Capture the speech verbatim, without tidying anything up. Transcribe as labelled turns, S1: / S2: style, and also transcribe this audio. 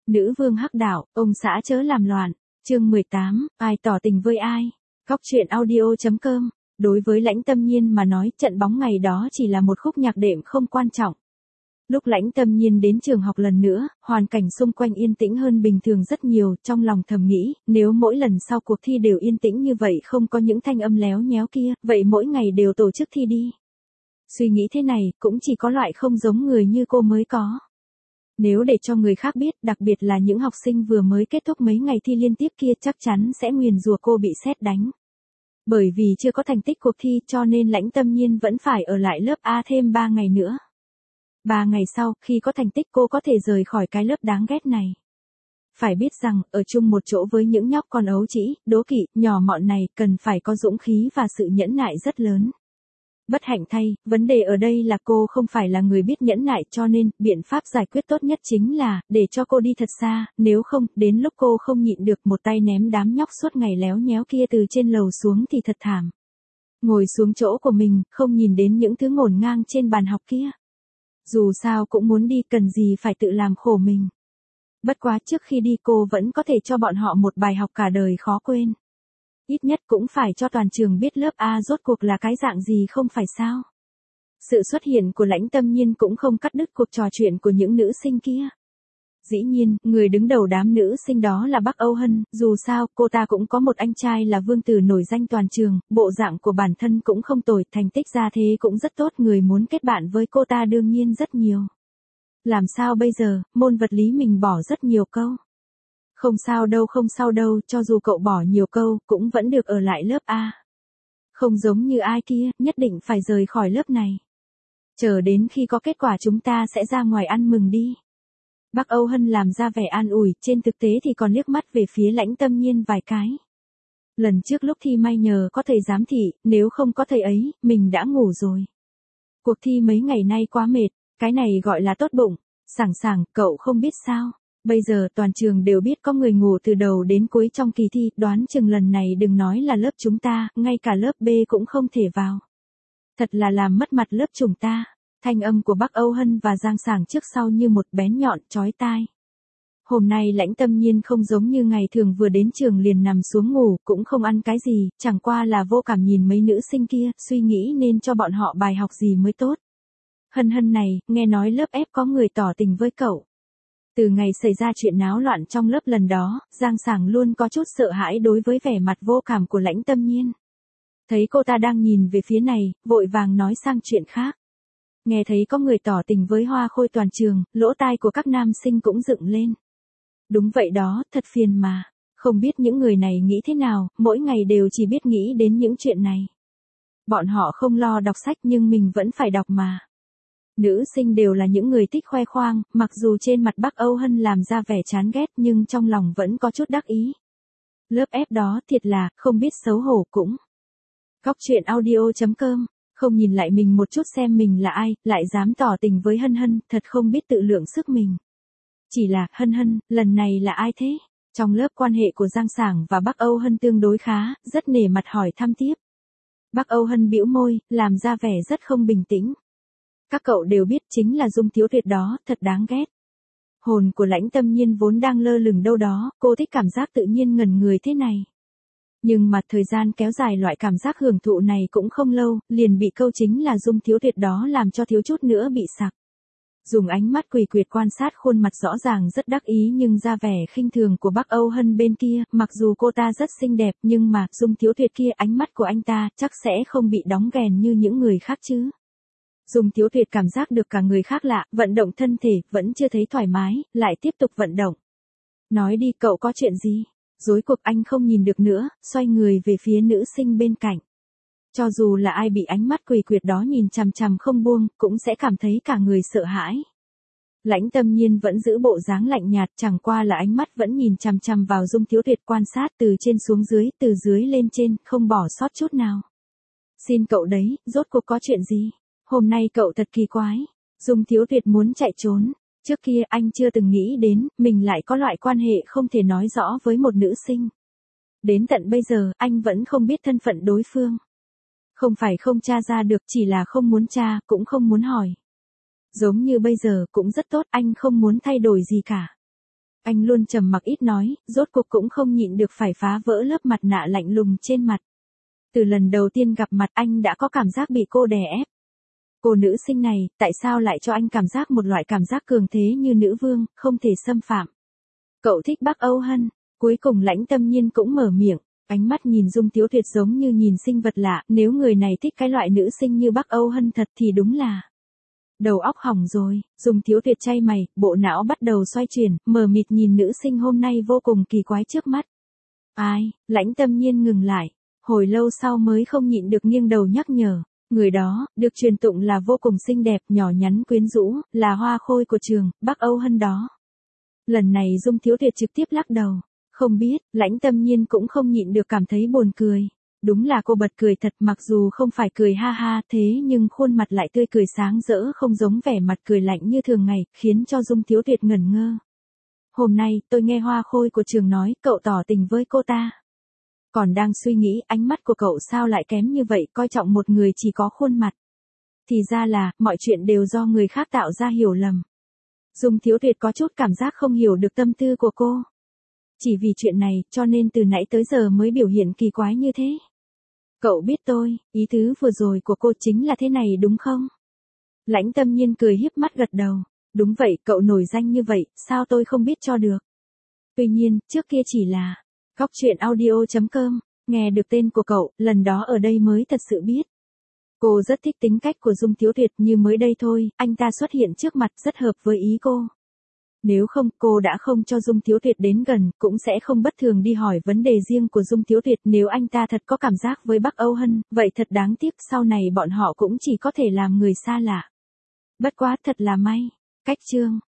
S1: Nữ vương hắc đạo, ông xã chớ làm loạn. Chương mười tám, ai tỏ tình với ai? Góc truyện audio.com. Đối với Lãnh Tâm Nhiên mà nói, trận bóng ngày đó chỉ là một khúc nhạc đệm không quan trọng. Lúc Lãnh Tâm Nhiên đến trường học lần nữa, hoàn cảnh xung quanh yên tĩnh hơn bình thường rất nhiều, trong lòng thầm nghĩ, nếu mỗi lần sau cuộc thi đều yên tĩnh như vậy không có những thanh âm léo nhéo kia, vậy mỗi ngày đều tổ chức thi đi. Suy nghĩ thế này, cũng chỉ có loại không giống người như cô mới có. Nếu để cho người khác biết, đặc biệt là những học sinh vừa mới kết thúc mấy ngày thi liên tiếp kia chắc chắn sẽ nguyền rủa cô bị sét đánh. Bởi vì chưa có thành tích cuộc thi cho nên Lãnh Tâm Nhiên vẫn phải ở lại lớp A thêm ba ngày nữa. ba ngày sau, khi có thành tích cô có thể rời khỏi cái lớp đáng ghét này. Phải biết rằng, ở chung một chỗ với những nhóc con ấu trĩ, đố kỵ, nhỏ mọn này, cần phải có dũng khí và sự nhẫn nại rất lớn. Bất hạnh thay, vấn đề ở đây là cô không phải là người biết nhẫn nại cho nên, biện pháp giải quyết tốt nhất chính là, để cho cô đi thật xa, nếu không, đến lúc cô không nhịn được một tay ném đám nhóc suốt ngày léo nhéo kia từ trên lầu xuống thì thật thảm. Ngồi xuống chỗ của mình, không nhìn đến những thứ ngổn ngang trên bàn học kia. Dù sao cũng muốn đi, cần gì phải tự làm khổ mình. Bất quá trước khi đi cô vẫn có thể cho bọn họ một bài học cả đời khó quên. Ít nhất cũng phải cho toàn trường biết lớp A rốt cuộc là cái dạng gì không phải sao. Sự xuất hiện của Lãnh Tâm Nhiên cũng không cắt đứt cuộc trò chuyện của những nữ sinh kia. Dĩ nhiên, người đứng đầu đám nữ sinh đó là Bắc Âu Hân, dù sao, cô ta cũng có một anh trai là vương tử nổi danh toàn trường, bộ dạng của bản thân cũng không tồi, thành tích ra thế cũng rất tốt, người muốn kết bạn với cô ta đương nhiên rất nhiều. Làm sao bây giờ, môn vật lý mình bỏ rất nhiều câu. Không sao đâu không sao đâu, cho dù cậu bỏ nhiều câu, cũng vẫn được ở lại lớp A. Không giống như ai kia, nhất định phải rời khỏi lớp này. Chờ đến khi có kết quả chúng ta sẽ ra ngoài ăn mừng đi. Bắc Âu Hân làm ra vẻ an ủi, trên thực tế thì còn liếc mắt về phía Lãnh Tâm Nhiên vài cái. Lần trước lúc thi may nhờ có thầy giám thị, nếu không có thầy ấy, mình đã ngủ rồi. Cuộc thi mấy ngày nay quá mệt, cái này gọi là tốt bụng, sảng sảng, cậu không biết sao. Bây giờ toàn trường đều biết có người ngủ từ đầu đến cuối trong kỳ thi, đoán chừng lần này đừng nói là lớp chúng ta, ngay cả lớp B cũng không thể vào. Thật là làm mất mặt lớp chúng ta. Thanh âm của Bắc Âu Hân và Giang Sảng trước sau như một bén nhọn, chói tai. Hôm nay Lãnh Tâm Nhiên không giống như ngày thường vừa đến trường liền nằm xuống ngủ, cũng không ăn cái gì, chẳng qua là vô cảm nhìn mấy nữ sinh kia, suy nghĩ nên cho bọn họ bài học gì mới tốt. Hân Hân này, nghe nói lớp F có người tỏ tình với cậu. Từ ngày xảy ra chuyện náo loạn trong lớp lần đó, Giang Sảng luôn có chút sợ hãi đối với vẻ mặt vô cảm của Lãnh Tâm Nhiên. Thấy cô ta đang nhìn về phía này, vội vàng nói sang chuyện khác. Nghe thấy có người tỏ tình với Hoa Khôi toàn trường, lỗ tai của các nam sinh cũng dựng lên. Đúng vậy đó, thật phiền mà. Không biết những người này nghĩ thế nào, mỗi ngày đều chỉ biết nghĩ đến những chuyện này. Bọn họ không lo đọc sách nhưng mình vẫn phải đọc mà. Nữ sinh đều là những người thích khoe khoang, mặc dù trên mặt Bắc Âu Hân làm ra vẻ chán ghét nhưng trong lòng vẫn có chút đắc ý. Lớp F đó thiệt là, không biết xấu hổ cũng. Góc truyện audio.com, không nhìn lại mình một chút xem mình là ai, lại dám tỏ tình với Hân Hân, thật không biết tự lượng sức mình. Chỉ là, Hân Hân, lần này là ai thế? Trong lớp quan hệ của Giang Sảng và Bắc Âu Hân tương đối khá, rất nể mặt hỏi thăm tiếp. Bắc Âu Hân bĩu môi, làm ra vẻ rất không bình tĩnh. Các cậu đều biết chính là Dung Thiếu Tuyệt đó, thật đáng ghét. Hồn của Lãnh Tâm Nhiên vốn đang lơ lửng đâu đó, cô thích cảm giác tự nhiên ngẩn người thế này. Nhưng mà thời gian kéo dài loại cảm giác hưởng thụ này cũng không lâu, liền bị câu chính là Dung Thiếu Tuyệt đó làm cho thiếu chút nữa bị sặc. Dùng ánh mắt quỷ quyệt quan sát khuôn mặt rõ ràng rất đắc ý nhưng ra vẻ khinh thường của Bắc Âu Hân bên kia, mặc dù cô ta rất xinh đẹp nhưng mà, Dung Thiếu Tuyệt kia ánh mắt của anh ta chắc sẽ không bị đóng ghèn như những người khác chứ. Dung Thiếu Tuyệt cảm giác được cả người khác lạ, vận động thân thể, vẫn chưa thấy thoải mái, lại tiếp tục vận động. Nói đi cậu có chuyện gì? Rối cuộc anh không nhìn được nữa, xoay người về phía nữ sinh bên cạnh. Cho dù là ai bị ánh mắt quỷ quyệt đó nhìn chằm chằm không buông, cũng sẽ cảm thấy cả người sợ hãi. Lãnh Tâm Nhiên vẫn giữ bộ dáng lạnh nhạt, chẳng qua là ánh mắt vẫn nhìn chằm chằm vào Dung Thiếu Tuyệt quan sát từ trên xuống dưới, từ dưới lên trên, không bỏ sót chút nào. Xin cậu đấy, rốt cuộc có chuyện gì? Hôm nay cậu thật kỳ quái. Dung Thiếu Tuyệt muốn chạy trốn. Trước kia anh chưa từng nghĩ đến, mình lại có loại quan hệ không thể nói rõ với một nữ sinh. Đến tận bây giờ, anh vẫn không biết thân phận đối phương. Không phải không tra ra được, chỉ là không muốn tra, cũng không muốn hỏi. Giống như bây giờ, cũng rất tốt, anh không muốn thay đổi gì cả. Anh luôn trầm mặc ít nói, rốt cuộc cũng không nhịn được phải phá vỡ lớp mặt nạ lạnh lùng trên mặt. Từ lần đầu tiên gặp mặt anh đã có cảm giác bị cô đè ép. Cô nữ sinh này, tại sao lại cho anh cảm giác một loại cảm giác cường thế như nữ vương, không thể xâm phạm. Cậu thích Bắc Âu Hân, cuối cùng Lãnh Tâm Nhiên cũng mở miệng, ánh mắt nhìn Dung Thiếu Tuyệt giống như nhìn sinh vật lạ, nếu người này thích cái loại nữ sinh như Bắc Âu Hân thật thì đúng là đầu óc hỏng rồi. Dung Thiếu Tuyệt chay mày, bộ não bắt đầu xoay chuyển, mờ mịt nhìn nữ sinh hôm nay vô cùng kỳ quái trước mắt. Ai? Lãnh Tâm Nhiên ngừng lại, hồi lâu sau mới không nhịn được nghiêng đầu nhắc nhở. Người đó, được truyền tụng là vô cùng xinh đẹp, nhỏ nhắn quyến rũ, là hoa khôi của trường, Bắc Âu Hân đó. Lần này Dung Thiếu Tuyệt trực tiếp lắc đầu. Không biết, Lãnh Tâm Nhiên cũng không nhịn được cảm thấy buồn cười. Đúng là cô bật cười thật, mặc dù không phải cười ha ha thế nhưng khuôn mặt lại tươi cười sáng rỡ, không giống vẻ mặt cười lạnh như thường ngày, khiến cho Dung Thiếu Tuyệt ngẩn ngơ. Hôm nay, tôi nghe hoa khôi của trường nói, cậu tỏ tình với cô ta. Còn đang suy nghĩ, ánh mắt của cậu sao lại kém như vậy, coi trọng một người chỉ có khuôn mặt. Thì ra là, mọi chuyện đều do người khác tạo ra hiểu lầm. Dung Thiếu Tuyệt có chút cảm giác không hiểu được tâm tư của cô. Chỉ vì chuyện này, cho nên từ nãy tới giờ mới biểu hiện kỳ quái như thế. Cậu biết tôi, ý tứ vừa rồi của cô chính là thế này đúng không? Lãnh Tâm Nhiên cười hiếp mắt gật đầu. Đúng vậy, cậu nổi danh như vậy, sao tôi không biết cho được? Tuy nhiên, trước kia chỉ là Góc truyện audio chấm com, nghe được tên của cậu, lần đó ở đây mới thật sự biết. Cô rất thích tính cách của Dung Thiếu Tuyệt, như mới đây thôi, anh ta xuất hiện trước mặt rất hợp với ý cô. Nếu không, cô đã không cho Dung Thiếu Tuyệt đến gần, cũng sẽ không bất thường đi hỏi vấn đề riêng của Dung Thiếu Tuyệt. Nếu anh ta thật có cảm giác với Bắc Âu Hân, vậy thật đáng tiếc, sau này bọn họ cũng chỉ có thể làm người xa lạ. Bất quá thật là may. Cách chương